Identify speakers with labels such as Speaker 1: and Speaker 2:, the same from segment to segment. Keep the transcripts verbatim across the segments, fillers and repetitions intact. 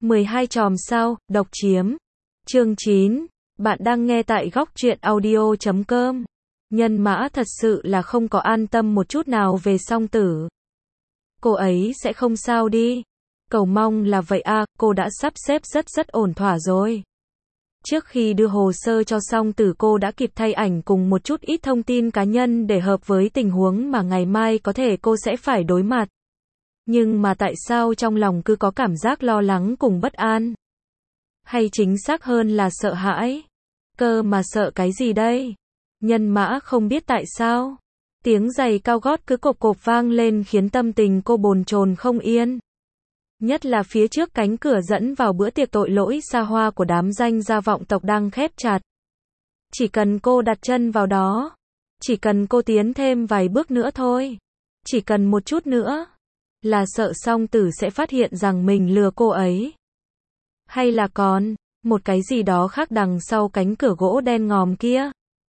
Speaker 1: mười hai chòm sao, độc chiếm. Chương chín. Bạn đang nghe tại góc truyện audio chấm com. Nhân Mã thật sự là không có an tâm một chút nào về Song Tử. Cô ấy sẽ không sao đi. Cầu mong là vậy à, cô đã sắp xếp rất rất ổn thỏa rồi. Trước khi đưa hồ sơ cho Song Tử, cô đã kịp thay ảnh cùng một chút ít thông tin cá nhân để hợp với tình huống mà ngày mai có thể cô sẽ phải đối mặt. Nhưng mà tại sao trong lòng cứ có cảm giác lo lắng cùng bất an? Hay chính xác hơn là sợ hãi? Cơ mà sợ cái gì đây? Nhân Mã không biết tại sao. Tiếng giày cao gót cứ cộp cộp vang lên khiến tâm tình cô bồn chồn không yên. Nhất là phía trước cánh cửa dẫn vào bữa tiệc tội lỗi xa hoa của đám danh gia vọng tộc đang khép chặt. Chỉ cần cô đặt chân vào đó, chỉ cần cô tiến thêm vài bước nữa thôi, chỉ cần một chút nữa, là sợ Song Tử sẽ phát hiện rằng mình lừa cô ấy. Hay là còn một cái gì đó khác đằng sau cánh cửa gỗ đen ngòm kia.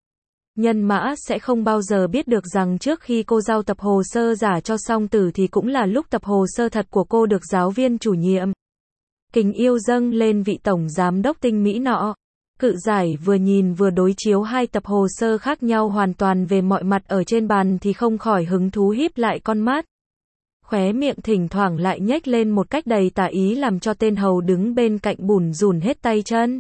Speaker 1: Nhân Mã sẽ không bao giờ biết được rằng trước khi cô giao tập hồ sơ giả cho Song Tử thì cũng là lúc tập hồ sơ thật của cô được giáo viên chủ nhiệm kính yêu dâng lên vị tổng giám đốc tinh mỹ nọ. Cự giải vừa nhìn vừa đối chiếu hai tập hồ sơ khác nhau hoàn toàn về mọi mặt ở trên bàn thì không khỏi hứng thú híp lại con mắt. Khóe miệng thỉnh thoảng lại nhếch lên một cách đầy tà ý làm cho tên hầu đứng bên cạnh bủn rủn hết tay chân.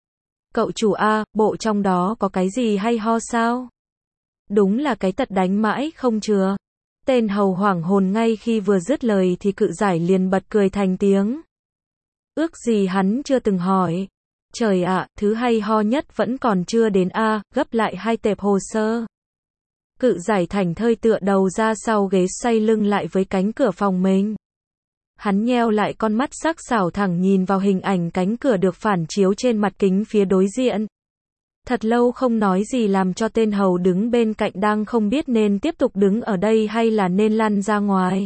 Speaker 1: Cậu chủ a, bộ trong đó có cái gì hay ho sao? Đúng là cái tật đánh mãi không chừa. Tên hầu hoảng hồn ngay khi vừa dứt lời thì cự giải liền bật cười thành tiếng. Ước gì hắn chưa từng hỏi. Trời ạ, thứ hay ho nhất vẫn còn chưa đến a, gấp lại hai tệp hồ sơ. Cự giải thảnh thơi tựa đầu ra sau ghế xoay lưng lại với cánh cửa phòng mình. Hắn nheo lại con mắt sắc sảo thẳng nhìn vào hình ảnh cánh cửa được phản chiếu trên mặt kính phía đối diện. Thật lâu không nói gì làm cho tên hầu đứng bên cạnh đang không biết nên tiếp tục đứng ở đây hay là nên lăn ra ngoài.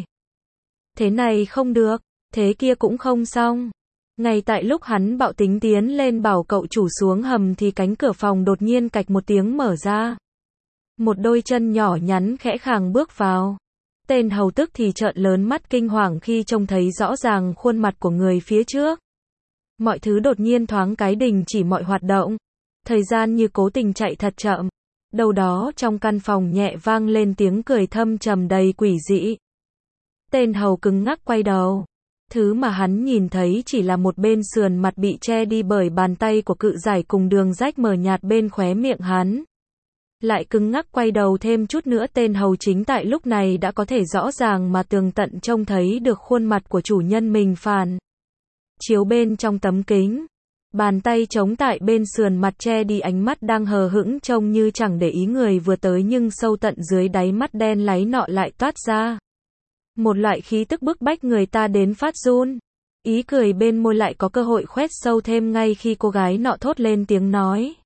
Speaker 1: Thế này không được, thế kia cũng không xong. Ngay tại lúc hắn bạo tính tiến lên bảo cậu chủ xuống hầm thì cánh cửa phòng đột nhiên cạch một tiếng mở ra. Một đôi chân nhỏ nhắn khẽ khàng bước vào. Tên hầu tức thì trợn lớn mắt kinh hoàng khi trông thấy rõ ràng khuôn mặt của người phía trước. Mọi thứ đột nhiên thoáng cái đình chỉ mọi hoạt động. Thời gian như cố tình chạy thật chậm. Đâu đó trong căn phòng nhẹ vang lên tiếng cười thâm trầm đầy quỷ dị. Tên hầu cứng ngắc quay đầu. Thứ mà hắn nhìn thấy chỉ là một bên sườn mặt bị che đi bởi bàn tay của cự giải cùng đường rách mờ nhạt bên khóe miệng hắn. Lại cứng ngắc quay đầu thêm chút nữa, tên hầu chính tại lúc này đã có thể rõ ràng mà tường tận trông thấy được khuôn mặt của chủ nhân mình phản chiếu bên trong tấm kính. Bàn tay chống tại bên sườn mặt che đi ánh mắt đang hờ hững trông như chẳng để ý người vừa tới, nhưng sâu tận dưới đáy mắt đen láy nọ lại toát ra một loại khí tức bức bách người ta đến phát run. Ý cười bên môi lại có cơ hội khoét sâu thêm ngay khi cô gái nọ thốt lên tiếng nói.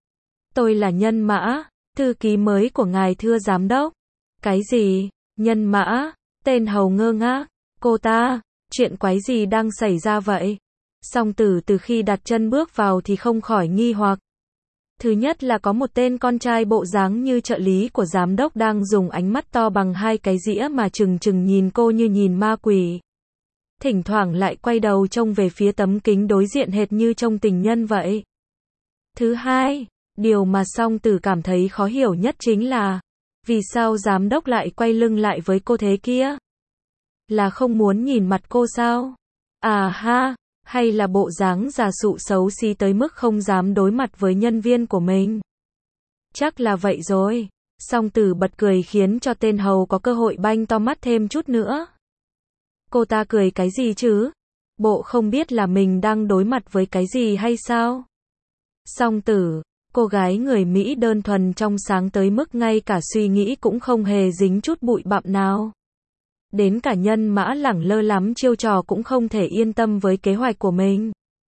Speaker 1: Tôi là Nhân Mã, thư ký mới của ngài thưa giám đốc. Cái gì? Nhân Mã? Tên hầu ngơ ngác. Cô ta? Chuyện quái gì đang xảy ra vậy? Song Tử từ khi đặt chân bước vào thì không khỏi nghi hoặc. Thứ nhất là có một tên con trai bộ dáng như trợ lý của giám đốc đang dùng ánh mắt to bằng hai cái dĩa mà chừng chừng nhìn cô như nhìn ma quỷ. Thỉnh thoảng lại quay đầu trông về phía tấm kính đối diện hệt như trông tình nhân vậy. Thứ hai, điều mà Song Tử cảm thấy khó hiểu nhất chính là vì sao giám đốc lại quay lưng lại với cô thế kia? Là không muốn nhìn mặt cô sao? À ha, hay là bộ dáng già sụ xấu xí tới mức không dám đối mặt với nhân viên của mình? Chắc là vậy rồi. Song Tử bật cười khiến cho tên hầu có cơ hội banh to mắt thêm chút nữa. Cô ta cười cái gì chứ? Bộ không biết là mình đang đối mặt với cái gì hay sao? Song Tử, cô gái người Mỹ đơn thuần trong sáng tới mức ngay cả suy nghĩ cũng không hề dính chút bụi bặm nào. Đến cả Nhân Mã lẳng lơ lắm chiêu trò cũng không thể yên tâm với kế hoạch của mình.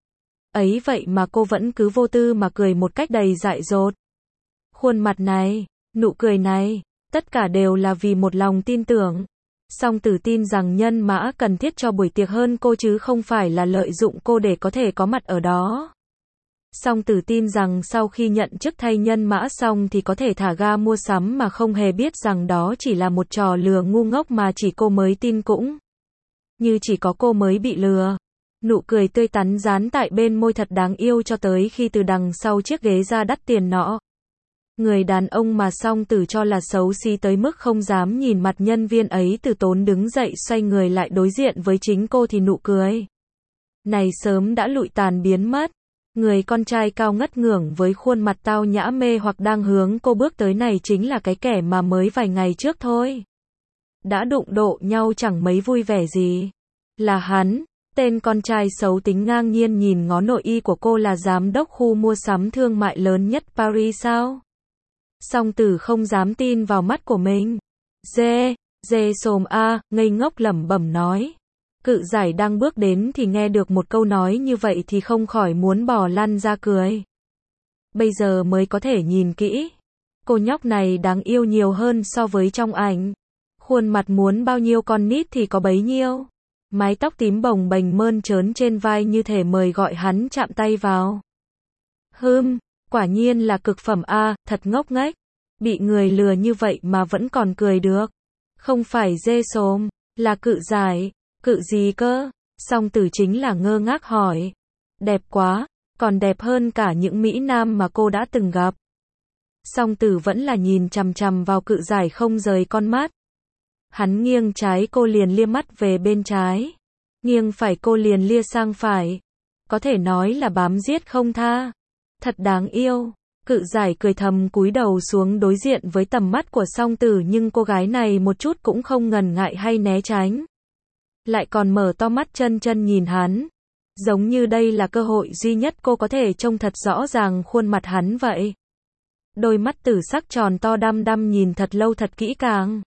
Speaker 1: Ấy vậy mà cô vẫn cứ vô tư mà cười một cách đầy dại dột. Khuôn mặt này, nụ cười này, tất cả đều là vì một lòng tin tưởng. Song Tử tin rằng Nhân Mã cần thiết cho buổi tiệc hơn cô chứ không phải là lợi dụng cô để có thể có mặt ở đó. Song Tử tin rằng sau khi nhận chức thay Nhân Mã xong thì có thể thả ga mua sắm mà không hề biết rằng đó chỉ là một trò lừa ngu ngốc mà chỉ cô mới tin, cũng như chỉ có cô mới bị lừa. Nụ cười tươi tắn dán tại bên môi thật đáng yêu cho tới khi từ đằng sau chiếc ghế da đắt tiền nọ. Người đàn ông mà Song Tử cho là xấu xí tới mức không dám nhìn mặt nhân viên ấy từ tốn đứng dậy xoay người lại đối diện với chính cô thì nụ cười này sớm đã lụi tàn biến mất. Người con trai cao ngất ngưởng với khuôn mặt tao nhã mê hoặc đang hướng cô bước tới này chính là cái kẻ mà mới vài ngày trước thôi đã đụng độ nhau chẳng mấy vui vẻ gì. Là hắn, tên con trai xấu tính ngang nhiên nhìn ngó nội y của cô là giám đốc khu mua sắm thương mại lớn nhất Paris sao? Song Tử không dám tin vào mắt của mình. Dê, dê xồm a, ngây ngốc lẩm bẩm nói. Cự giải đang bước đến thì nghe được một câu nói như vậy thì không khỏi muốn bò lăn ra cười. Bây giờ mới có thể nhìn kỹ. Cô nhóc này đáng yêu nhiều hơn so với trong ảnh. Khuôn mặt muốn bao nhiêu con nít thì có bấy nhiêu. Mái tóc tím bồng bềnh mơn trớn trên vai như thể mời gọi hắn chạm tay vào. Hừm, quả nhiên là cực phẩm a, thật ngốc nghếch. Bị người lừa như vậy mà vẫn còn cười được. Không phải dê xồm, là cự giải. Cự gì cơ? Song Tử chính là ngơ ngác hỏi. Đẹp quá, còn đẹp hơn cả những mỹ nam mà cô đã từng gặp. Song Tử vẫn là nhìn chằm chằm vào cự giải không rời con mắt. Hắn nghiêng trái cô liền lia mắt về bên trái. Nghiêng phải cô liền lia sang phải. Có thể nói là bám giết không tha. Thật đáng yêu. Cự giải cười thầm cúi đầu xuống đối diện với tầm mắt của Song Tử nhưng cô gái này một chút cũng không ngần ngại hay né tránh. Lại còn mở to mắt chân chân nhìn hắn. Giống như đây là cơ hội duy nhất cô có thể trông thật rõ ràng khuôn mặt hắn vậy. Đôi mắt tử sắc tròn to đăm đăm nhìn thật lâu thật kỹ càng.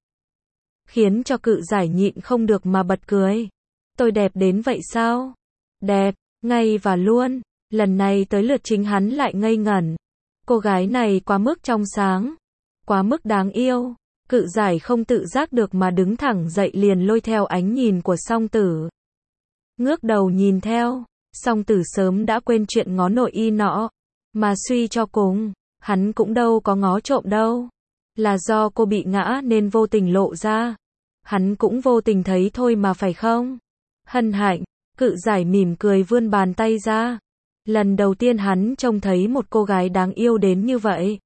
Speaker 1: Khiến cho cự giải nhịn không được mà bật cười. Tôi đẹp đến vậy sao? Đẹp, ngay và luôn. Lần này tới lượt chính hắn lại ngây ngẩn. Cô gái này quá mức trong sáng. Quá mức đáng yêu. Cự giải không tự giác được mà đứng thẳng dậy liền lôi theo ánh nhìn của Song Tử. Ngước đầu nhìn theo. Song Tử sớm đã quên chuyện ngó nội y nọ. Mà suy cho cùng, hắn cũng đâu có ngó trộm đâu. Là do cô bị ngã nên vô tình lộ ra. Hắn cũng vô tình thấy thôi mà phải không? Hân hạnh, cự giải mỉm cười vươn bàn tay ra. Lần đầu tiên hắn trông thấy một cô gái đáng yêu đến như vậy.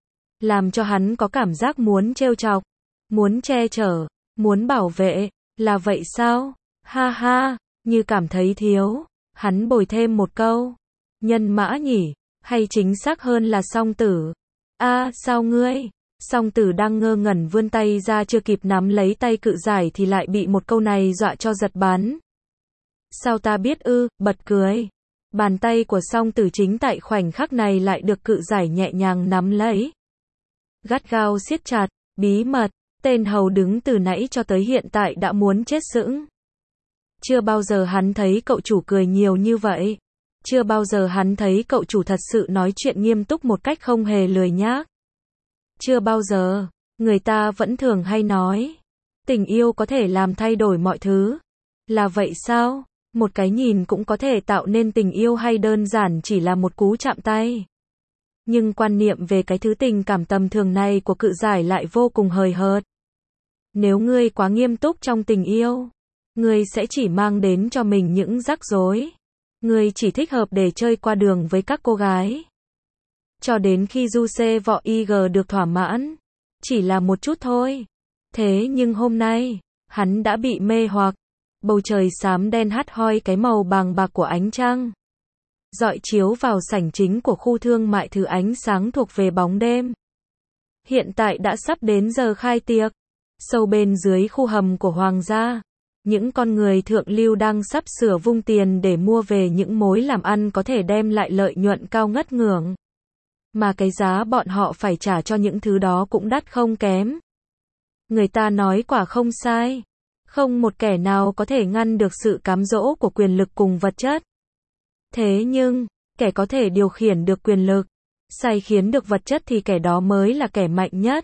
Speaker 1: Làm cho hắn có cảm giác muốn trêu chọc, muốn che chở, muốn bảo vệ, là vậy sao? Ha ha, như cảm thấy thiếu. Hắn bồi thêm một câu. Nhân mã nhỉ, hay chính xác hơn là Song Tử. A, à, sao ngươi? Song Tử đang ngơ ngẩn vươn tay ra chưa kịp nắm lấy tay cự giải thì lại bị một câu này dọa cho giật bắn. Sao ta biết ư, bật cười. Bàn tay của Song Tử chính tại khoảnh khắc này lại được cự giải nhẹ nhàng nắm lấy. Gắt gao siết chặt, bí mật, tên hầu đứng từ nãy cho tới hiện tại đã muốn chết sững. Chưa bao giờ hắn thấy cậu chủ cười nhiều như vậy. Chưa bao giờ hắn thấy cậu chủ thật sự nói chuyện nghiêm túc một cách không hề lười nhác. Chưa bao giờ, người ta vẫn thường hay nói, tình yêu có thể làm thay đổi mọi thứ. Là vậy sao? Một cái nhìn cũng có thể tạo nên tình yêu hay đơn giản chỉ là một cú chạm tay? Nhưng quan niệm về cái thứ tình cảm tầm thường này của cự giải lại vô cùng hời hợt. Nếu ngươi quá nghiêm túc trong tình yêu, ngươi sẽ chỉ mang đến cho mình những rắc rối. Ngươi chỉ thích hợp để chơi qua đường với các cô gái. Cho đến khi du xê vọ i giê được thỏa mãn. Chỉ là một chút thôi. Thế nhưng hôm nay, hắn đã bị mê hoặc. Bầu trời xám đen hắt hoi cái màu bàng bạc của ánh trăng. Dọi chiếu vào sảnh chính của khu thương mại thứ ánh sáng thuộc về bóng đêm. Hiện tại đã sắp đến giờ khai tiệc. Sâu bên dưới khu hầm của Hoàng gia. Những con người thượng lưu đang sắp sửa vung tiền để mua về những mối làm ăn có thể đem lại lợi nhuận cao ngất ngưởng. Mà cái giá bọn họ phải trả cho những thứ đó cũng đắt không kém. Người ta nói quả không sai. Không một kẻ nào có thể ngăn được sự cám dỗ của quyền lực cùng vật chất. Thế nhưng, kẻ có thể điều khiển được quyền lực, sai khiến được vật chất thì kẻ đó mới là kẻ mạnh nhất.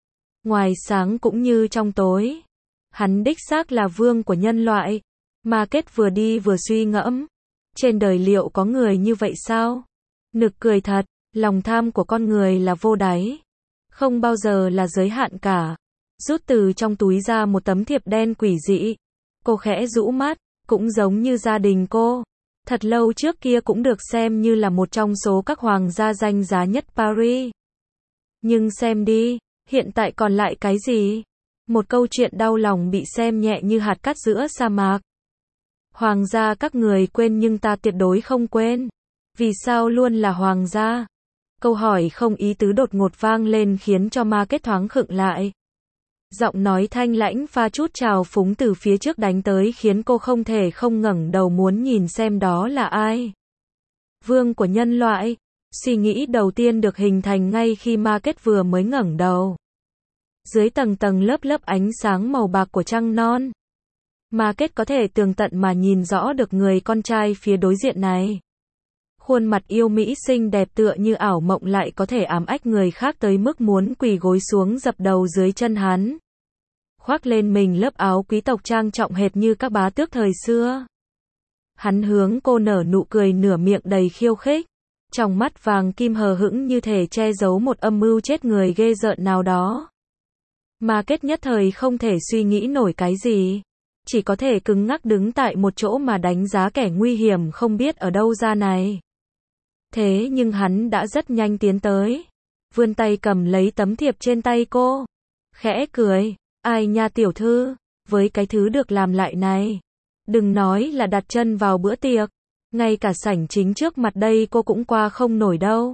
Speaker 1: Ngoài sáng cũng như trong tối. Hắn đích xác là vương của nhân loại. Mà kết vừa đi vừa suy ngẫm. Trên đời liệu có người như vậy sao? Nực cười thật, lòng tham của con người là vô đáy. Không bao giờ là giới hạn cả. Rút từ trong túi ra một tấm thiệp đen quỷ dị. Cô khẽ rũ mắt, cũng giống như gia đình cô. Thật lâu trước kia cũng được xem như là một trong số các hoàng gia danh giá nhất Paris. Nhưng xem đi, hiện tại còn lại cái gì? Một câu chuyện đau lòng bị xem nhẹ như hạt cát giữa sa mạc. Hoàng gia các người quên nhưng ta tuyệt đối không quên. Vì sao luôn là hoàng gia? Câu hỏi không ý tứ đột ngột vang lên khiến cho Ma Kết thoáng khựng lại. Giọng nói thanh lãnh pha chút trào phúng từ phía trước đánh tới khiến cô không thể không ngẩng đầu muốn nhìn xem đó là ai. Vương của nhân loại. Suy nghĩ đầu tiên được hình thành ngay khi Ma Kết vừa mới ngẩng đầu. Dưới tầng tầng lớp lớp ánh sáng màu bạc của trăng non, Ma Kết có thể tường tận mà nhìn rõ được người con trai phía đối diện này. Khuôn mặt yêu mỹ xinh đẹp tựa như ảo mộng lại có thể ám ách người khác tới mức muốn quỳ gối xuống dập đầu dưới chân hắn. Khoác lên mình lớp áo quý tộc trang trọng hệt như các bá tước thời xưa. Hắn hướng cô nở nụ cười nửa miệng đầy khiêu khích. Trong mắt vàng kim hờ hững như thể che giấu một âm mưu chết người ghê rợn nào đó. Ma Kết nhất thời không thể suy nghĩ nổi cái gì. Chỉ có thể cứng ngắc đứng tại một chỗ mà đánh giá kẻ nguy hiểm không biết ở đâu ra này. Thế nhưng hắn đã rất nhanh tiến tới. Vươn tay cầm lấy tấm thiệp trên tay cô. Khẽ cười. Ai nha tiểu thư, với cái thứ được làm lại này. Đừng nói là đặt chân vào bữa tiệc. Ngay cả sảnh chính trước mặt đây cô cũng qua không nổi đâu.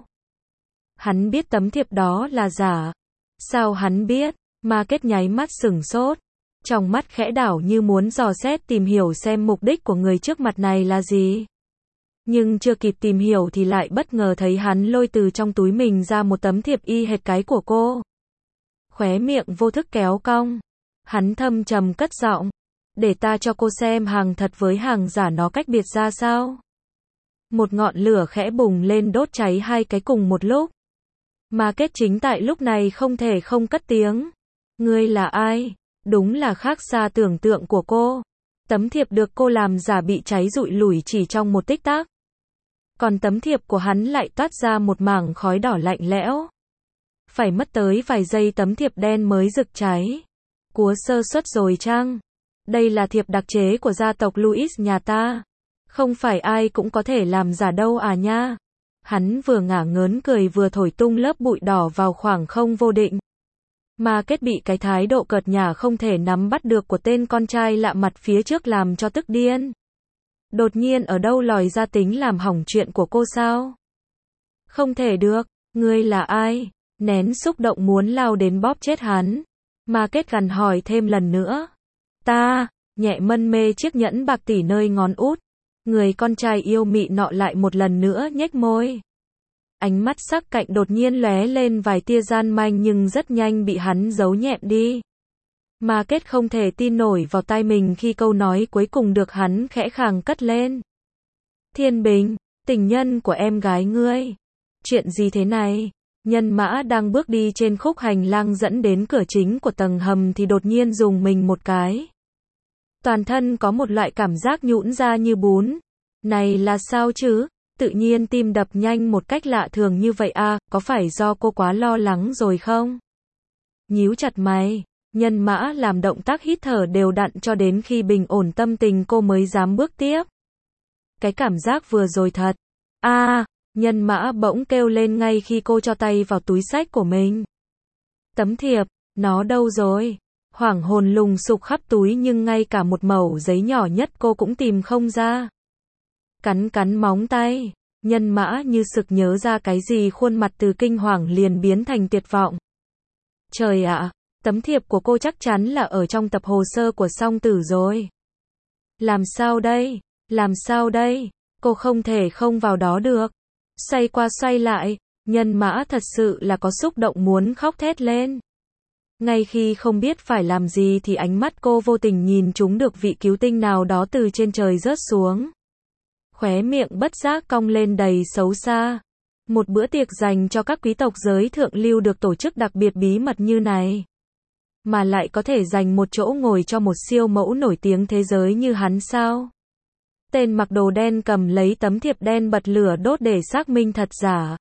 Speaker 1: Hắn biết tấm thiệp đó là giả. Sao hắn biết? Ma Kết nháy mắt sửng sốt. Trong mắt khẽ đảo như muốn dò xét tìm hiểu xem mục đích của người trước mặt này là gì. Nhưng chưa kịp tìm hiểu thì lại bất ngờ thấy hắn lôi từ trong túi mình ra một tấm thiệp y hệt cái của cô. Khóe miệng vô thức kéo cong. Hắn thâm trầm cất giọng. Để ta cho cô xem hàng thật với hàng giả nó cách biệt ra sao. Một ngọn lửa khẽ bùng lên đốt cháy hai cái cùng một lúc. Ma Kết chính tại lúc này không thể không cất tiếng. Ngươi là ai? Đúng là khác xa tưởng tượng của cô. Tấm thiệp được cô làm giả bị cháy rụi lủi chỉ trong một tích tắc. Còn tấm thiệp của hắn lại toát ra một mảng khói đỏ lạnh lẽo. Phải mất tới vài giây tấm thiệp đen mới rực cháy. Cúa sơ suất rồi chăng? Đây là thiệp đặc chế của gia tộc Louis nhà ta. Không phải ai cũng có thể làm giả đâu à nha. Hắn vừa ngả ngớn cười vừa thổi tung lớp bụi đỏ vào khoảng không vô định. Ma Kết bị cái thái độ cợt nhả không thể nắm bắt được của tên con trai lạ mặt phía trước làm cho tức điên. Đột nhiên ở đâu lòi ra tính làm hỏng chuyện của cô sao? Không thể được, ngươi là ai? Nén xúc động muốn lao đến bóp chết hắn. Ma Kết gằn hỏi thêm lần nữa. Ta, nhẹ mân mê chiếc nhẫn bạc tỷ nơi ngón út. Người con trai yêu mị nọ lại một lần nữa nhếch môi. Ánh mắt sắc cạnh đột nhiên lóe lên vài tia gian manh nhưng rất nhanh bị hắn giấu nhẹm đi. Ma Kết không thể tin nổi vào tai mình khi câu nói cuối cùng được hắn khẽ khàng cất lên. Thiên Bình, tình nhân của em gái ngươi. Chuyện gì thế này? Nhân mã đang bước đi trên khúc hành lang dẫn đến cửa chính của tầng hầm thì đột nhiên dùng mình một cái. Toàn thân có một loại cảm giác nhũn ra như bún. Này là sao chứ? Tự nhiên tim đập nhanh một cách lạ thường như vậy à, có phải do cô quá lo lắng rồi không? Nhíu chặt mày, nhân mã làm động tác hít thở đều đặn cho đến khi bình ổn tâm tình cô mới dám bước tiếp. Cái cảm giác vừa rồi thật. À, nhân mã bỗng kêu lên ngay khi cô cho tay vào túi xách của mình. Tấm thiệp, nó đâu rồi? Hoảng hồn lùng sục khắp túi nhưng ngay cả một mẩu giấy nhỏ nhất cô cũng tìm không ra. Cắn cắn móng tay, nhân mã như sực nhớ ra cái gì khuôn mặt từ kinh hoàng liền biến thành tuyệt vọng. Trời ạ, tấm thiệp của cô chắc chắn là ở trong tập hồ sơ của song tử rồi. Làm sao đây? Làm sao đây? Cô không thể không vào đó được. Xoay qua xoay lại, nhân mã thật sự là có xúc động muốn khóc thét lên. Ngay khi không biết phải làm gì thì ánh mắt cô vô tình nhìn trúng được vị cứu tinh nào đó từ trên trời rớt xuống. Khóe miệng bất giác cong lên đầy xấu xa. Một bữa tiệc dành cho các quý tộc giới thượng lưu được tổ chức đặc biệt bí mật như này. Mà lại có thể dành một chỗ ngồi cho một siêu mẫu nổi tiếng thế giới như hắn sao? Tên mặc đồ đen cầm lấy tấm thiệp đen bật lửa đốt để xác minh thật giả.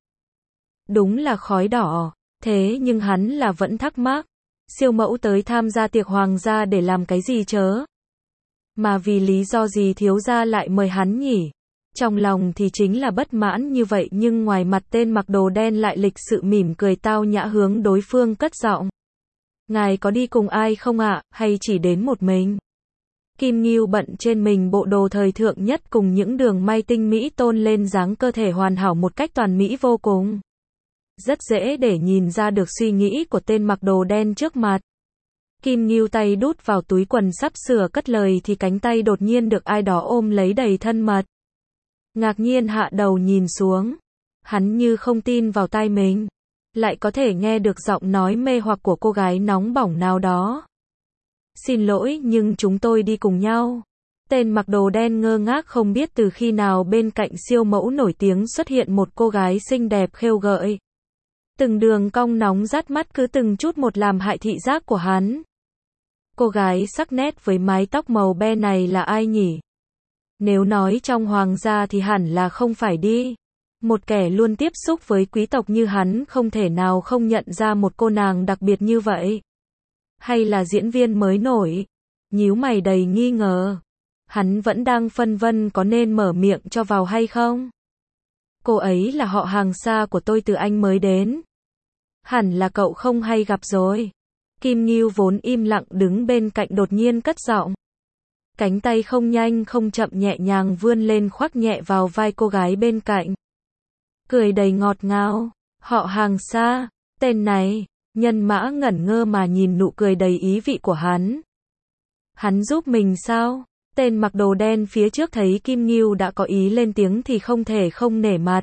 Speaker 1: Đúng là khói đỏ, thế nhưng hắn là vẫn thắc mắc. Siêu mẫu tới tham gia tiệc hoàng gia để làm cái gì chớ? Mà vì lý do gì thiếu gia lại mời hắn nhỉ? Trong lòng thì chính là bất mãn như vậy nhưng ngoài mặt tên mặc đồ đen lại lịch sự mỉm cười tao nhã hướng đối phương cất giọng. Ngài có đi cùng ai không ạ, hay chỉ đến một mình? Kim Ngưu bận trên mình bộ đồ thời thượng nhất cùng những đường may tinh mỹ tôn lên dáng cơ thể hoàn hảo một cách toàn mỹ vô cùng. Rất dễ để nhìn ra được suy nghĩ của tên mặc đồ đen trước mặt. Kim Ngưu tay đút vào túi quần sắp sửa cất lời thì cánh tay đột nhiên được ai đó ôm lấy đầy thân mật. Ngạc nhiên hạ đầu nhìn xuống. Hắn như không tin vào tai mình. Lại có thể nghe được giọng nói mê hoặc của cô gái nóng bỏng nào đó. Xin lỗi nhưng chúng tôi đi cùng nhau. Tên mặc đồ đen ngơ ngác không biết từ khi nào bên cạnh siêu mẫu nổi tiếng xuất hiện một cô gái xinh đẹp khêu gợi. Từng đường cong nóng rát mắt cứ từng chút một làm hại thị giác của hắn. Cô gái sắc nét với mái tóc màu be này là ai nhỉ? Nếu nói trong hoàng gia thì hẳn là không phải đi. Một kẻ luôn tiếp xúc với quý tộc như hắn không thể nào không nhận ra một cô nàng đặc biệt như vậy. Hay là diễn viên mới nổi? Nhíu mày đầy nghi ngờ. Hắn vẫn đang phân vân có nên mở miệng cho vào hay không? Cô ấy là họ hàng xa của tôi từ Anh mới đến. Hẳn là cậu không hay gặp rồi. Kim Ngưu vốn im lặng đứng bên cạnh đột nhiên cất giọng. Cánh tay không nhanh không chậm nhẹ nhàng vươn lên khoác nhẹ vào vai cô gái bên cạnh. Cười đầy ngọt ngào. Họ hàng xa. Tên này. Nhân mã ngẩn ngơ mà nhìn nụ cười đầy ý vị của hắn. Hắn giúp mình sao? Tên mặc đồ đen phía trước thấy Kim Ngưu đã có ý lên tiếng thì không thể không nể mặt.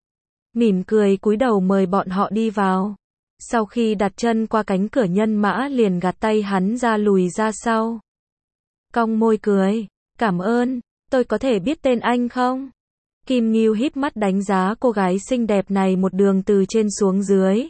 Speaker 1: Mỉm cười cúi đầu mời bọn họ đi vào. Sau khi đặt chân qua cánh cửa nhân mã liền gạt tay hắn ra lùi ra sau. Cong môi cười. Cảm ơn, tôi có thể biết tên anh không? Kim Ngưu híp mắt đánh giá cô gái xinh đẹp này một đường từ trên xuống dưới.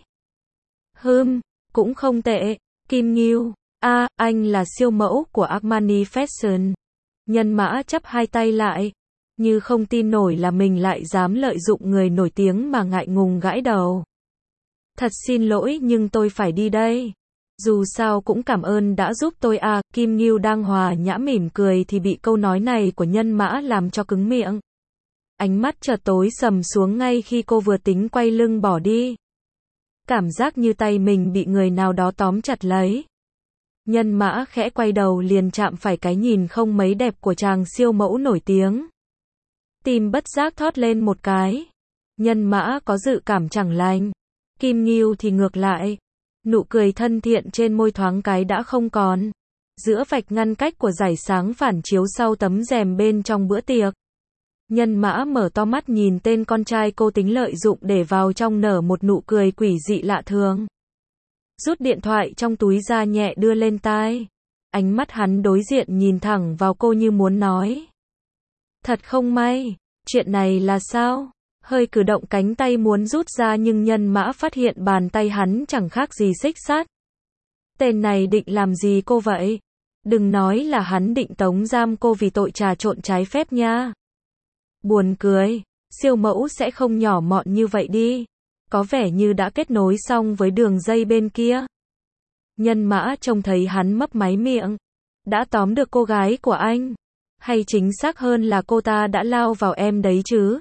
Speaker 1: Hừm, cũng không tệ. Kim Ngưu, a, à, anh là siêu mẫu của Armani Fashion. Nhân mã chắp hai tay lại, như không tin nổi là mình lại dám lợi dụng người nổi tiếng mà ngại ngùng gãi đầu. Thật xin lỗi nhưng tôi phải đi đây. Dù sao cũng cảm ơn đã giúp tôi à, Kim Ngưu đang hòa nhã mỉm cười thì bị câu nói này của nhân mã làm cho cứng miệng. Ánh mắt chợt tối sầm xuống ngay khi cô vừa tính quay lưng bỏ đi. Cảm giác như tay mình bị người nào đó tóm chặt lấy. Nhân mã khẽ quay đầu liền chạm phải cái nhìn không mấy đẹp của chàng siêu mẫu nổi tiếng. Tim bất giác thót lên một cái. Nhân mã có dự cảm chẳng lành. Kim Ngưu thì ngược lại. Nụ cười thân thiện trên môi thoáng cái đã không còn. Giữa vạch ngăn cách của dải sáng phản chiếu sau tấm rèm bên trong bữa tiệc. Nhân mã mở to mắt nhìn tên con trai cô tính lợi dụng để vào trong nở một nụ cười quỷ dị lạ thường. Rút điện thoại trong túi ra nhẹ đưa lên tai. Ánh mắt hắn đối diện nhìn thẳng vào cô như muốn nói. Thật không may, chuyện này là sao? Hơi cử động cánh tay muốn rút ra nhưng nhân mã phát hiện bàn tay hắn chẳng khác gì xích sắt. Tên này định làm gì cô vậy? Đừng nói là hắn định tống giam cô vì tội trà trộn trái phép nha. Buồn cười, siêu mẫu sẽ không nhỏ mọn như vậy đi. Có vẻ như đã kết nối xong với đường dây bên kia. Nhân mã trông thấy hắn mấp máy miệng. Đã tóm được cô gái của anh. Hay chính xác hơn là cô ta đã lao vào em đấy chứ.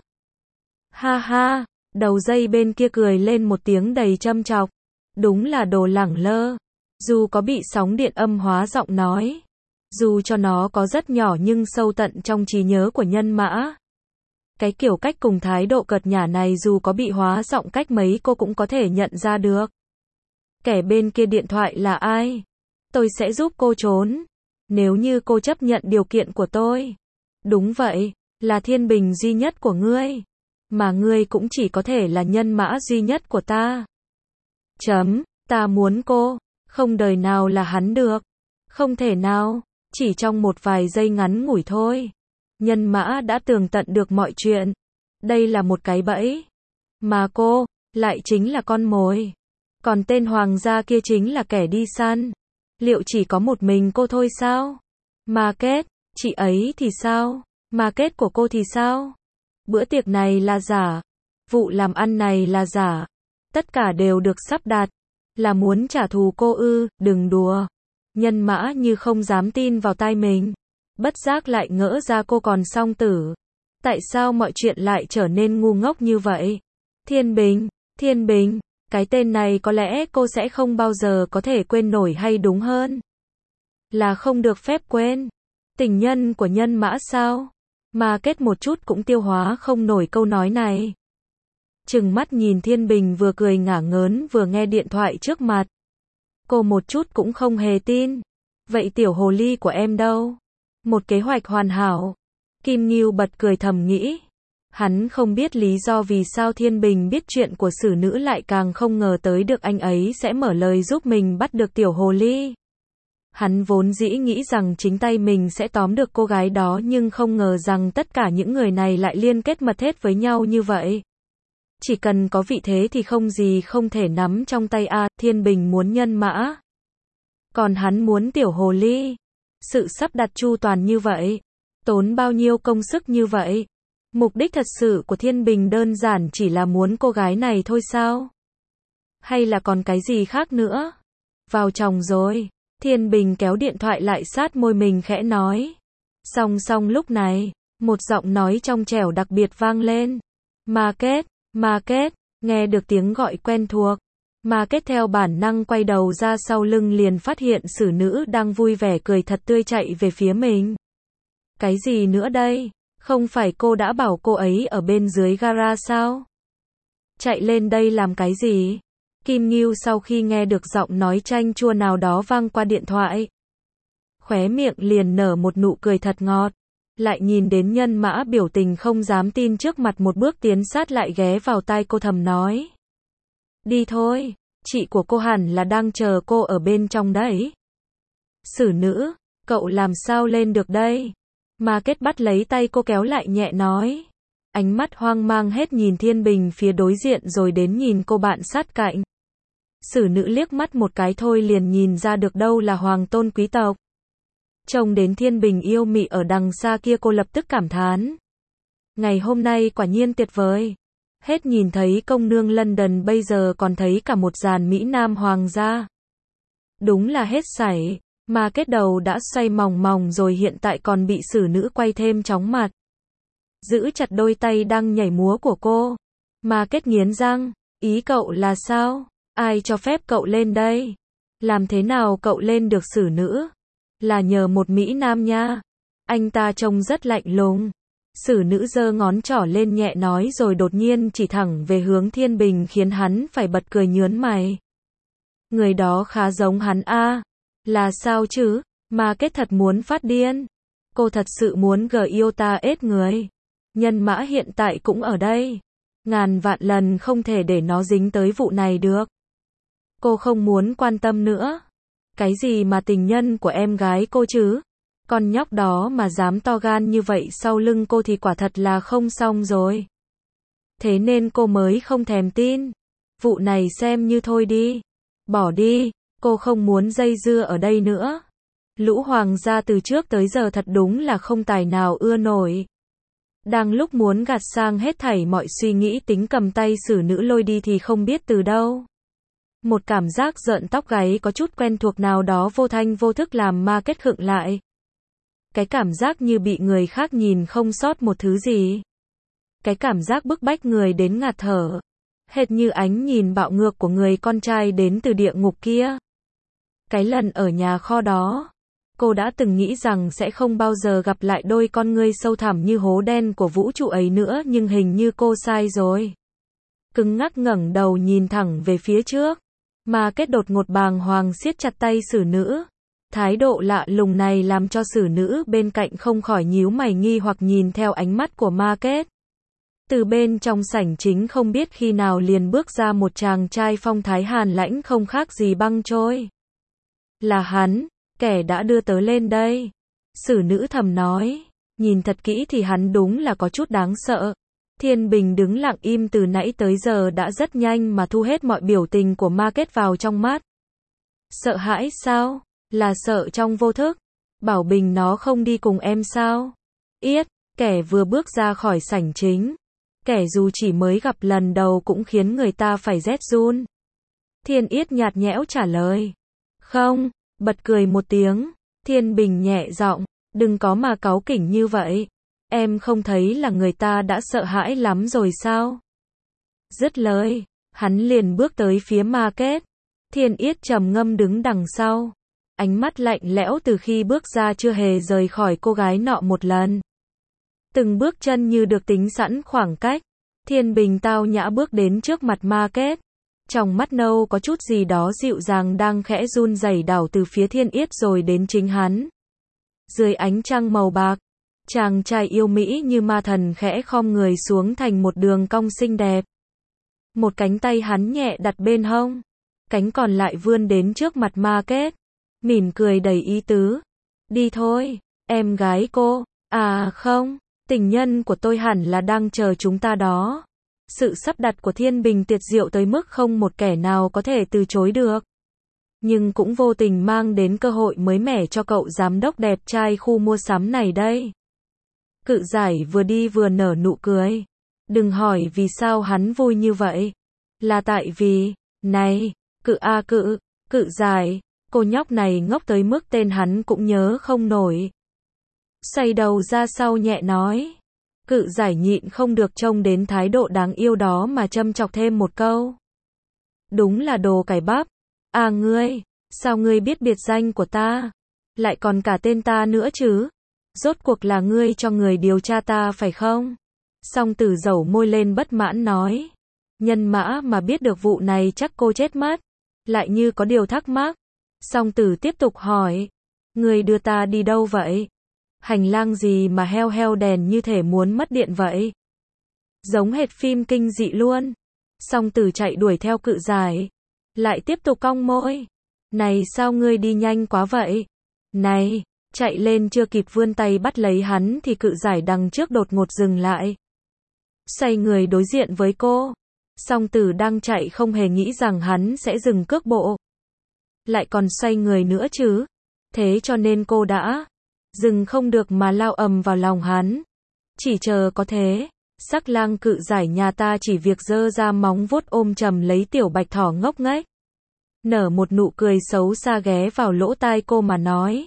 Speaker 1: Ha ha, đầu dây bên kia cười lên một tiếng đầy châm chọc. Đúng là đồ lẳng lơ. Dù có bị sóng điện âm hóa giọng nói. Dù cho nó có rất nhỏ nhưng sâu tận trong trí nhớ của nhân mã. Cái kiểu cách cùng thái độ cợt nhả này dù có bị hóa giọng cách mấy cô cũng có thể nhận ra được. Kẻ bên kia điện thoại là ai? Tôi sẽ giúp cô trốn. Nếu như cô chấp nhận điều kiện của tôi. Đúng vậy, là thiên bình duy nhất của ngươi. Mà ngươi cũng chỉ có thể là nhân mã duy nhất của ta. Chấm, ta muốn cô. Không đời nào là hắn được. Không thể nào, chỉ trong một vài giây ngắn ngủi thôi. Nhân mã đã tường tận được mọi chuyện. Đây là một cái bẫy. Mà cô, lại chính là con mồi. Còn tên hoàng gia kia chính là kẻ đi săn. Liệu chỉ có một mình cô thôi sao? Mà kết, chị ấy thì sao? Mà kết của cô thì sao? Bữa tiệc này là giả. Vụ làm ăn này là giả. Tất cả đều được sắp đặt. Là muốn trả thù cô ư, đừng đùa. Nhân mã như không dám tin vào tai mình. bất giác lại ngỡ ra cô còn song tử. Tại sao mọi chuyện lại trở nên ngu ngốc như vậy? Thiên Bình, Thiên Bình, cái tên này có lẽ cô sẽ không bao giờ có thể quên nổi, hay đúng hơn là không được phép quên. Tình nhân của Nhân Mã sao? Mà Kết một chút cũng tiêu hóa không nổi câu nói này. Trừng mắt nhìn Thiên Bình vừa cười ngả ngớn vừa nghe điện thoại trước mặt. Cô một chút cũng không hề tin. Vậy tiểu hồ ly của em đâu? Một kế hoạch hoàn hảo. Kim Ngưu bật cười thầm nghĩ. Hắn không biết lý do vì sao Thiên Bình biết chuyện của xử nữ, lại càng không ngờ tới được anh ấy sẽ mở lời giúp mình bắt được tiểu hồ ly. Hắn vốn dĩ nghĩ rằng chính tay mình sẽ tóm được cô gái đó, nhưng không ngờ rằng tất cả những người này lại liên kết mật thiết với nhau như vậy. Chỉ cần có vị thế thì không gì không thể nắm trong tay a. Thiên Bình muốn Nhân Mã, còn hắn muốn tiểu hồ ly. Sự sắp đặt chu toàn như vậy, tốn bao nhiêu công sức như vậy. Mục đích thật sự của Thiên Bình đơn giản chỉ là muốn cô gái này thôi sao? Hay là còn cái gì khác nữa? Vào chồng rồi. Thiên Bình kéo điện thoại lại sát môi mình khẽ nói. Song song lúc này, một giọng nói trong trẻo đặc biệt vang lên. Ma Kết, Ma Kết, nghe được tiếng gọi quen thuộc. Ma Kết theo bản năng quay đầu ra, sau lưng liền phát hiện xử nữ đang vui vẻ cười thật tươi chạy về phía mình. Cái gì nữa đây? Không phải cô đã bảo cô ấy ở bên dưới gara sao? Chạy lên đây làm cái gì? Kim Ngưu sau khi nghe được giọng nói chanh chua nào đó vang qua điện thoại, khóe miệng liền nở một nụ cười thật ngọt. Lại nhìn đến Nhân Mã biểu tình không dám tin trước mặt, một bước tiến sát lại ghé vào tai cô thầm nói. Đi thôi, chị của cô hẳn là đang chờ cô ở bên trong đấy. Xử nữ, cậu làm sao lên được đây? Ma Kết bắt lấy tay cô kéo lại nhẹ nói. Ánh mắt hoang mang hết nhìn Thiên Bình phía đối diện rồi đến nhìn cô bạn sát cạnh. Xử nữ liếc mắt một cái thôi liền nhìn ra được đâu là hoàng tôn quý tộc. Trông đến Thiên Bình yêu mị ở đằng xa kia, cô lập tức cảm thán. Ngày hôm nay quả nhiên tuyệt vời. Hết nhìn thấy công nương London, bây giờ còn thấy cả một dàn Mỹ Nam hoàng gia. Đúng là hết sảy. Ma Kết đầu đã xoay mòng mòng rồi, hiện tại còn bị xử nữ quay thêm chóng mặt. Giữ chặt đôi tay đang nhảy múa của cô. Ma Kết nghiến răng. Ý cậu là sao? Ai cho phép cậu lên đây? Làm thế nào cậu lên được xử nữ? Là nhờ một Mỹ Nam nha. Anh ta trông rất lạnh lùng. Xử nữ giơ ngón trỏ lên nhẹ nói rồi đột nhiên chỉ thẳng về hướng Thiên Bình khiến hắn phải bật cười nhớn mày. Người đó khá giống hắn a. À. Là sao chứ? Ma Kết thật muốn phát điên. Cô thật sự muốn gờ yêu ta ết người. Nhân Mã hiện tại cũng ở đây. Ngàn vạn lần không thể để nó dính tới vụ này được. Cô không muốn quan tâm nữa. Cái gì mà tình nhân của em gái cô chứ? Con nhóc đó mà dám to gan như vậy sau lưng cô thì quả thật là không xong rồi. Thế nên cô mới không thèm tin. Vụ này xem như thôi đi. Bỏ đi, cô không muốn dây dưa ở đây nữa. Lũ hoàng gia từ trước tới giờ thật đúng là không tài nào ưa nổi. Đang lúc muốn gạt sang hết thảy mọi suy nghĩ, tính cầm tay xử nữ lôi đi thì không biết từ đâu. Một cảm giác rợn tóc gáy có chút quen thuộc nào đó vô thanh vô thức làm Ma Kết khựng lại. Cái cảm giác như bị người khác nhìn không sót một thứ gì. Cái cảm giác bức bách người đến ngạt thở. Hệt như ánh nhìn bạo ngược của người con trai đến từ địa ngục kia. Cái lần ở nhà kho đó, cô đã từng nghĩ rằng sẽ không bao giờ gặp lại đôi con ngươi sâu thẳm như hố đen của vũ trụ ấy nữa, nhưng hình như cô sai rồi. Cứng ngắc ngẩng đầu nhìn thẳng về phía trước. Ma Kết đột ngột bàng hoàng siết chặt tay xử nữ. Thái độ lạ lùng này làm cho xử nữ bên cạnh không khỏi nhíu mày nghi hoặc nhìn theo ánh mắt của Ma Kết. Từ bên trong sảnh chính không biết khi nào liền bước ra một chàng trai phong thái hàn lãnh không khác gì băng trôi. Là hắn, kẻ đã đưa tớ lên đây. Xử nữ thầm nói. Nhìn thật kỹ thì hắn đúng là có chút đáng sợ. Thiên Bình đứng lặng im từ nãy tới giờ đã rất nhanh mà thu hết mọi biểu tình của Ma Kết vào trong mắt. Sợ hãi sao? Là sợ trong vô thức. Bảo Bình nó không đi cùng em sao? Yết, kẻ vừa bước ra khỏi sảnh chính. Kẻ dù chỉ mới gặp lần đầu cũng khiến người ta phải rét run. Thiên Yết nhạt nhẽo trả lời. Không, bật cười một tiếng. Thiên Bình nhẹ giọng. Đừng có mà cáu kỉnh như vậy. Em không thấy là người ta đã sợ hãi lắm rồi sao? Dứt lời, hắn liền bước tới phía market. Thiên Yết trầm ngâm đứng đằng sau. Ánh mắt lạnh lẽo từ khi bước ra chưa hề rời khỏi cô gái nọ một lần. Từng bước chân như được tính sẵn khoảng cách. Thiên Bình tao nhã bước đến trước mặt market. Trong mắt nâu có chút gì đó dịu dàng đang khẽ run rẩy đảo từ phía Thiên Yết rồi đến chính hắn. Dưới ánh trăng màu bạc, chàng trai yêu mỹ như ma thần khẽ khom người xuống thành một đường cong xinh đẹp. Một cánh tay hắn nhẹ đặt bên hông, cánh còn lại vươn đến trước mặt market, mỉm cười đầy ý tứ. Đi thôi, em gái cô. À không, tình nhân của tôi hẳn là đang chờ chúng ta đó. Sự sắp đặt của Thiên Bình tuyệt diệu tới mức không một kẻ nào có thể từ chối được. Nhưng cũng vô tình mang đến cơ hội mới mẻ cho cậu giám đốc đẹp trai khu mua sắm này đây. Cự giải vừa đi vừa nở nụ cười. Đừng hỏi vì sao hắn vui như vậy. Là tại vì, này, cự a cự, cự giải, cô nhóc này ngốc tới mức tên hắn cũng nhớ không nổi. Xoay đầu ra sau nhẹ nói. Cự giải nhịn không được trông đến thái độ đáng yêu đó mà châm chọc thêm một câu. Đúng là đồ cải bắp. À ngươi, sao ngươi biết biệt danh của ta? Lại còn cả tên ta nữa chứ? Rốt cuộc là ngươi cho người điều tra ta phải không? Song Tử dẩu môi lên bất mãn nói. Nhân mã mà biết được vụ này chắc cô chết mất. Lại như có điều thắc mắc. Song Tử tiếp tục hỏi. Ngươi đưa ta đi đâu vậy? Hành lang gì mà heo heo đèn như thể muốn mất điện vậy? Giống hệt phim kinh dị luôn. Song Tử chạy đuổi theo cự giải. Lại tiếp tục cong môi. Này sao ngươi đi nhanh quá vậy? Này, chạy lên chưa kịp vươn tay bắt lấy hắn thì cự giải đằng trước đột ngột dừng lại. Xoay người đối diện với cô. Song Tử đang chạy không hề nghĩ rằng hắn sẽ dừng cước bộ. Lại còn xoay người nữa chứ. Thế cho nên cô đã dừng không được mà lao ầm vào lòng hắn. Chỉ chờ có thế. Sắc lang cự giải nhà ta chỉ việc giơ ra móng vuốt ôm chầm lấy tiểu bạch thỏ ngốc nghếch. Nở một nụ cười xấu xa ghé vào lỗ tai cô mà nói.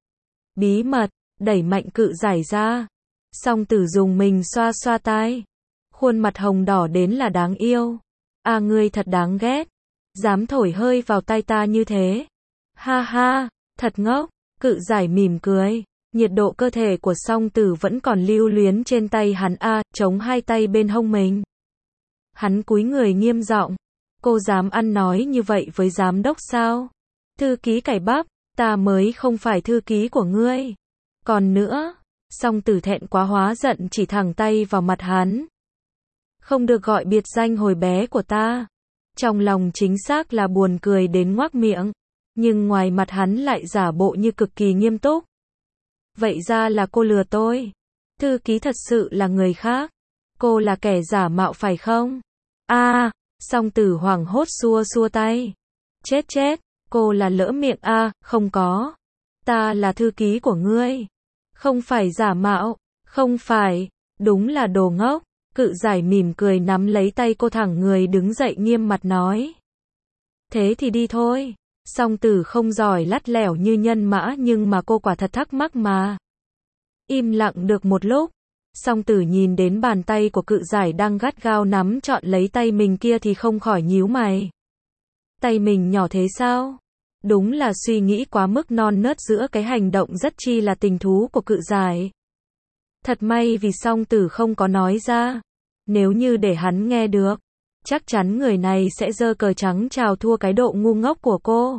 Speaker 1: Bí mật, đẩy mạnh cự giải ra. Song Tử dùng mình xoa xoa tai. Khuôn mặt hồng đỏ đến là đáng yêu. À ngươi thật đáng ghét. Dám thổi hơi vào tai ta như thế. Ha ha, thật ngốc. Cự giải mỉm cười. Nhiệt độ cơ thể của Song Tử vẫn còn lưu luyến trên tay hắn a, à, chống hai tay bên hông mình. Hắn cúi người nghiêm giọng. Cô dám ăn nói như vậy với giám đốc sao? Thư ký cải bắp, ta mới không phải thư ký của ngươi. Còn nữa, Song Tử thẹn quá hóa giận chỉ thẳng tay vào mặt hắn. Không được gọi biệt danh hồi bé của ta. Trong lòng chính xác là buồn cười đến ngoác miệng. Nhưng ngoài mặt hắn lại giả bộ như cực kỳ nghiêm túc. Vậy ra là cô lừa tôi. Thư ký thật sự là người khác. Cô là kẻ giả mạo phải không? A, à, Song Tử hoảng hốt xua xua tay. Chết chết, cô là lỡ miệng a, à, không có. Ta là thư ký của ngươi. Không phải giả mạo, không phải, đúng là đồ ngốc. Cự giải mỉm cười nắm lấy tay cô thẳng người đứng dậy nghiêm mặt nói. Thế thì đi thôi. Song Tử không giỏi lắt lẻo như nhân mã nhưng mà cô quả thật thắc mắc mà. Im lặng được một lúc. Song Tử nhìn đến bàn tay của cự giải đang gắt gao nắm trọn lấy tay mình kia thì không khỏi nhíu mày. Tay mình nhỏ thế sao? Đúng là suy nghĩ quá mức non nớt giữa cái hành động rất chi là tình thú của cự giải. Thật may vì Song Tử không có nói ra. Nếu như để hắn nghe được, chắc chắn người này sẽ giơ cờ trắng chào thua cái độ ngu ngốc của cô.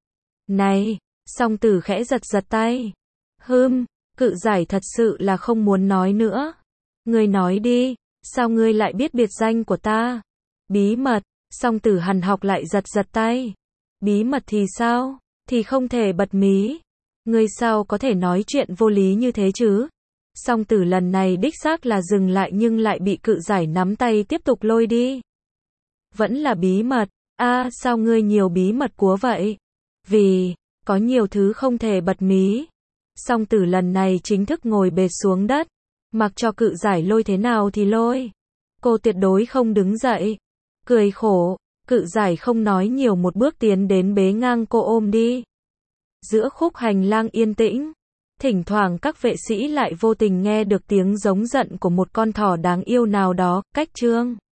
Speaker 1: Này, Song Tử khẽ giật giật tay. Hừm, cự giải thật sự là không muốn nói nữa. Ngươi nói đi, sao ngươi lại biết biệt danh của ta? Bí mật, Song Tử hằn học lại giật giật tay. Bí mật thì sao? Thì không thể bật mí. Ngươi sao có thể nói chuyện vô lý như thế chứ? Song Tử lần này đích xác là dừng lại nhưng lại bị cự giải nắm tay tiếp tục lôi đi. Vẫn là bí mật. A, à, sao ngươi nhiều bí mật quá vậy? Vì, có nhiều thứ không thể bật mí. Song Tử lần này chính thức ngồi bệt xuống đất. Mặc cho cự giải lôi thế nào thì lôi. Cô tuyệt đối không đứng dậy. Cười khổ, cự giải không nói nhiều một bước tiến đến bế ngang cô ôm đi. Giữa khúc hành lang yên tĩnh, Thỉnh thoảng các vệ sĩ lại vô tình nghe được tiếng giống giận của một con thỏ đáng yêu nào đó, cách Trương